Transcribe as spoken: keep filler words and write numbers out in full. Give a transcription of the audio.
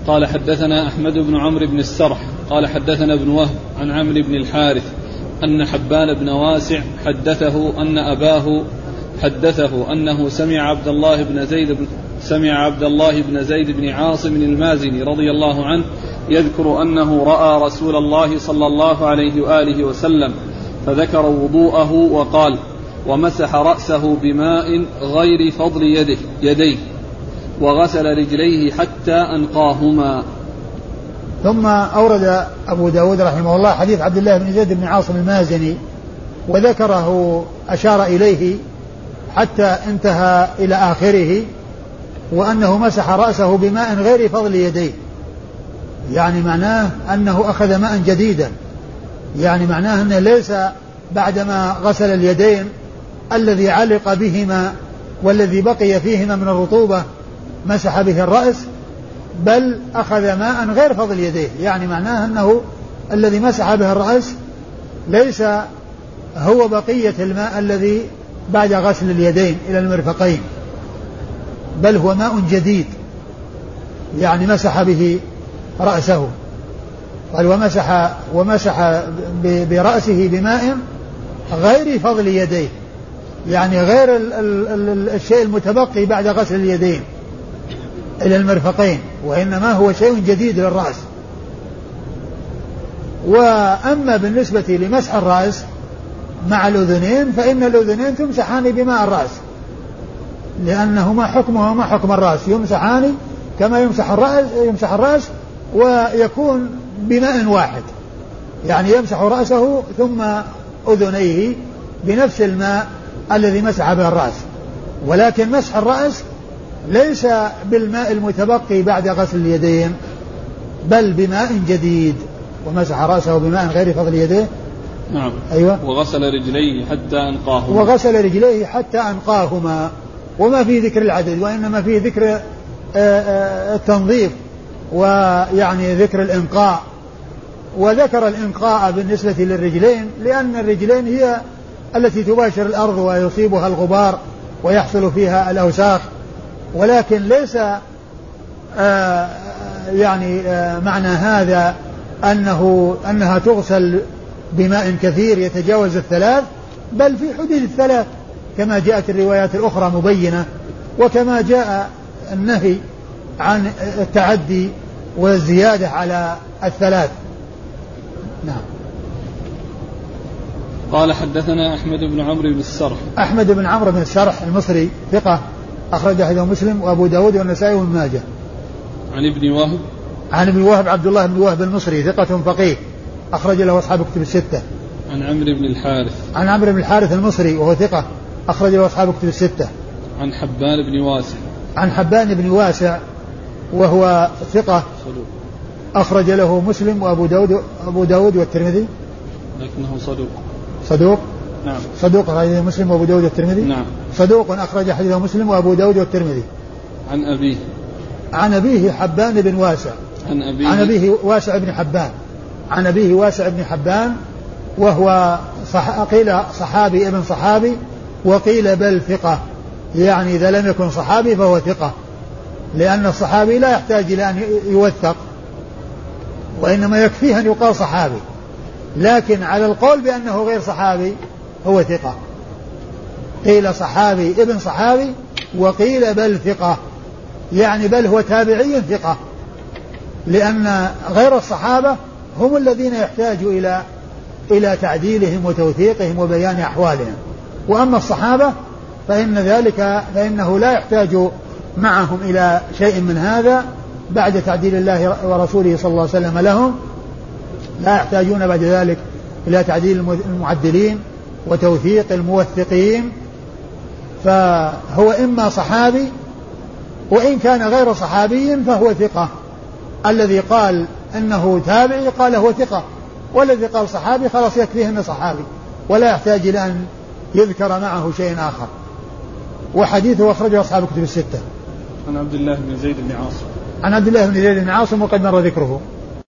قال حدثنا أحمد بن عمرو بن السرح قال حدثنا ابن وهب عن عمرو بن الحارث أن حبان بن واسع حدثه أن أباه حدثه أنه سمع عبد الله بن زيد بن سمع عبد الله بن زيد بن عاصم المازني رضي الله عنه يذكر أنه رأى رسول الله صلى الله عليه وآله وسلم فذكر وضوءه وقال ومسح رأسه بماء غير فضل يده يديه وغسل رجليه حتى أنقاهما. ثم أورد أبو داود رحمه الله حديث عبد الله بن زيد بن عاصم المازني وذكره أشار إليه حتى انتهى إلى آخره وأنه مسح رأسه بماء غير فضل يديه، يعني معناه أنه أخذ ماء جديدا، يعني معناه أنه ليس بعدما غسل اليدين الذي علق بهما والذي بقي فيهما من الرطوبة مسح به الرأس، بل أخذ ماء غير فضل يديه، يعني معناه أنه الذي مسح به الرأس ليس هو بقية الماء الذي بعد غسل اليدين إلى المرفقين، بل هو ماء جديد، يعني مسح به رأسه. قال ومسح, ومسح برأسه بماء غير فضل يديه، يعني غير ال ال ال الشيء المتبقي بعد غسل اليدين إلى المرفقين، وإنما هو شيء جديد للرأس. وأما بالنسبة لمسح الرأس مع الأذنين فإن الأذنين تمسحان بماء الرأس، لأنهما حكمهما حكم الرأس، يمسحان كما يمسح الرأس, يمسح الرأس ويكون بماء واحد، يعني يمسح رأسه ثم أذنيه بنفس الماء الذي مسح به الرأس. ولكن مسح الرأس ليس بالماء المتبقي بعد غسل اليدين بل بماء جديد، ومسح رأسه بماء غير فضل يديه. نعم. أيوة. وغسل رجليه حتى أنقاهما وغسل رجليه حتى أنقاهما، وما في ذكر العدد وإنما في ذكر التنظيف ويعني ذكر الإنقاء. وذكر الإنقاء بالنسبة للرجلين لأن الرجلين هي التي تباشر الأرض ويصيبها الغبار ويحصل فيها الأوساخ، ولكن ليس آه يعني آه معنى هذا أنه أنها تغسل بماء كثير يتجاوز الثلاث، بل في حدود الثلاث كما جاءت الروايات الأخرى مبينة، وكما جاء النهي عن التعدي والزيادة على الثلاث. نعم. قال حدثنا أحمد بن عمرو بن السرح أحمد بن عمرو بن السرح المصري ثقة أخرج حديثه مسلم وأبو داود والنسائي وابن ماجه. عن ابن وهب عن ابن وهب عبد الله بن وهب المصري ثقة فقيه أخرج له أصحاب كتب الستة. عن عمرو بن الحارث عن عمرو بن الحارث المصري وهو ثقة أخرج له أصحاب كتب الستة. عن حبان بن واسع عن حبان بن واسع وهو ثقة صدوق أخرج له مسلم وأبو داود أبو داود والترمذي، لكنه صدوق صدوق نعم صدوق أخرج مسلم وأبو داود والترمذي نعم صدوق أخرج حديثه مسلم وأبو داود والترمذي. عن أبيه عن أبيه حبان بن واسع عن أبيه عن أبيه واسع بن حبان عن أبيه واسع بن حبان وهو صح... قيل صحابي ابن صحابي وقيل بل ثقة، يعني إذا لم يكن صحابي فهو ثقة، لأن الصحابي لا يحتاج إلى أن يوثق وإنما يكفيه أن يقال صحابي، لكن على القول بأنه غير صحابي هو ثقة. قيل صحابي ابن صحابي وقيل بل ثقة، يعني بل هو تابعي ثقة، لأن غير الصحابة هم الذين يحتاجوا إلى إلى تعديلهم وتوثيقهم وبيان أحوالهم، وأما الصحابة فإن ذلك فإنه لا يحتاج معهم إلى شيء من هذا بعد تعديل الله ورسوله صلى الله عليه وسلم لهم، لا يحتاجون بعد ذلك إلى تعديل المعدلين وتوثيق الموثقين، فهو إما صحابي وإن كان غير صحابي فهو ثقة. الذي قال أنه تابعي قال هو ثقة، والذي قال صحابي خلاص يكفيه أنه صحابي ولا يحتاج إلى أن يذكر معه شيء آخر. وحديثه أخرجه أصحاب كتب الستة. عن عبد الله بن زيد بن عاصم عن عبد الله بن زيد بن عاصم وقد مر ذكره.